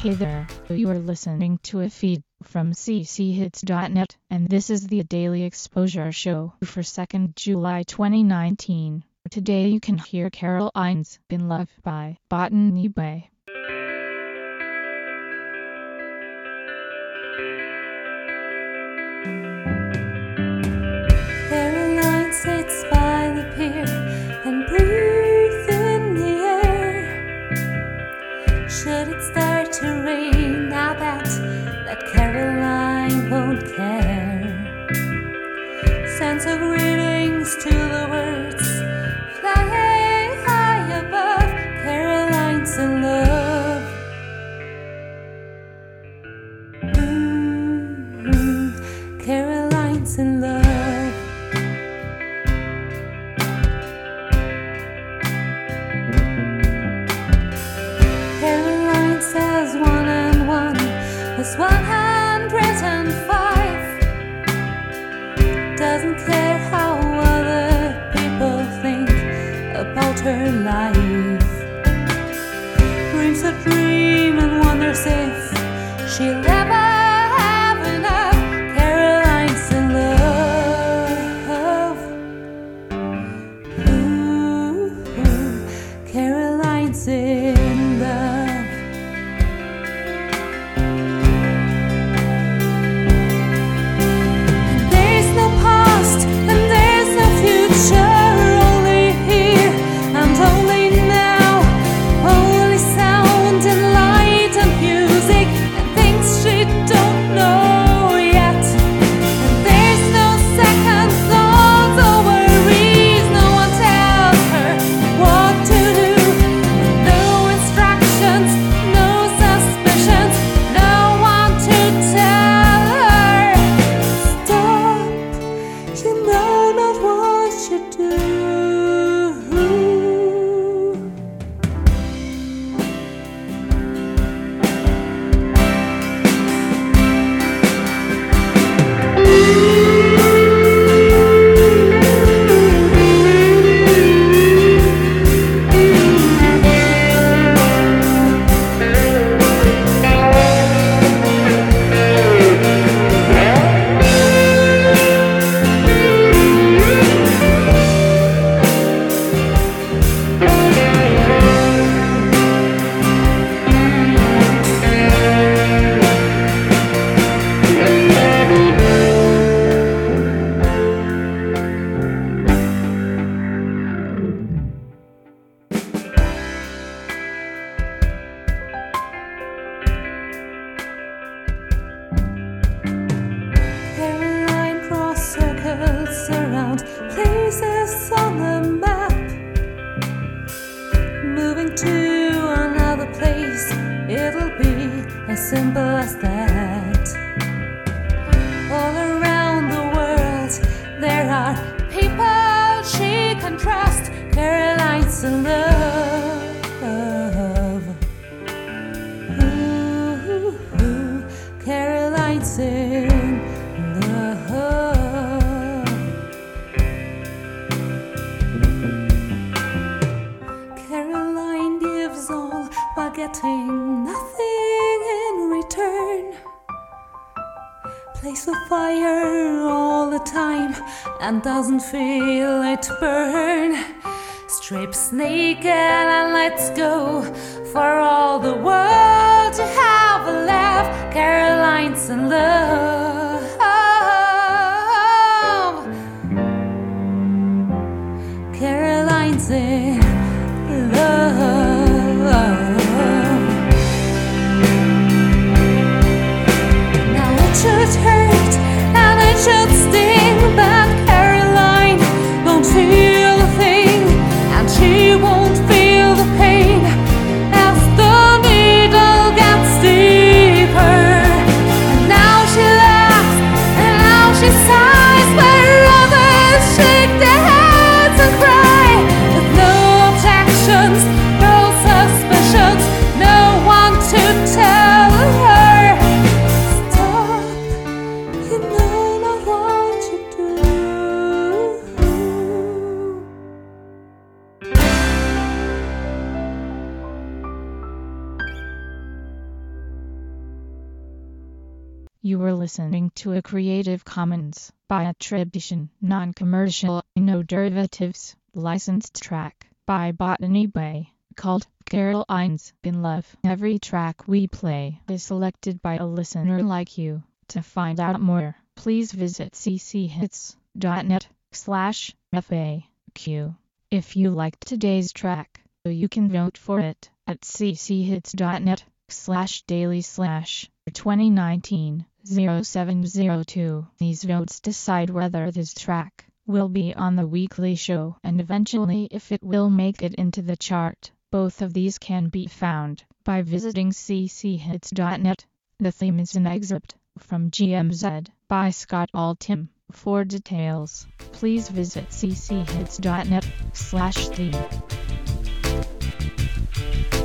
Hey there, you are listening to a feed from cchits.net, and this is the Daily Exposure Show for 2nd July 2019. Today you can hear Caroline's In Love by Botany Bay. Caroline sits by the pier and breathes in the air. Should it start to rain, I bet that Caroline won't care. Sends her greetings to the words flying high above. Caroline's in love. Caroline's in love. Caroline says 1 and 1 is 105. Doesn't care how other people think about her life. Dreams a dream and wonders if she'll ever have enough. Caroline's in love. Ooh, Caroline's in love. Around places on the map, moving to another place, it'll be as simple as that. All around the world there are people she can trust. Caroline's in love. Ooh, Caroline's in love. While getting nothing in return. Plays with fire all the time and doesn't feel it burn. Strips naked and let's go for all the world to have a laugh. Caroline's in love. Caroline's in love. It hurt and it should sting, but Caroline won't feel a thing, and she won't feel the pain as the needle gets deeper. And now she laughs and now she sighs, where others shake their heads and cry, with no objections, no suspicions, no one to tell her. You know not what you You were listening to a Creative Commons by attribution, non-commercial, no derivatives, licensed track by Botany Bay, called Carol Ines in Love. Every track we play is selected by a listener like you. To find out more, please visit cchits.net/FAQ. If you liked today's track, you can vote for it at cchits.net/daily/2019-0702. These votes decide whether this track will be on the weekly show and eventually if it will make it into the chart. Both of these can be found by visiting cchits.net. The theme is an excerpt from GMZ by Scott Altham. For details, please visit cchits.net/theme.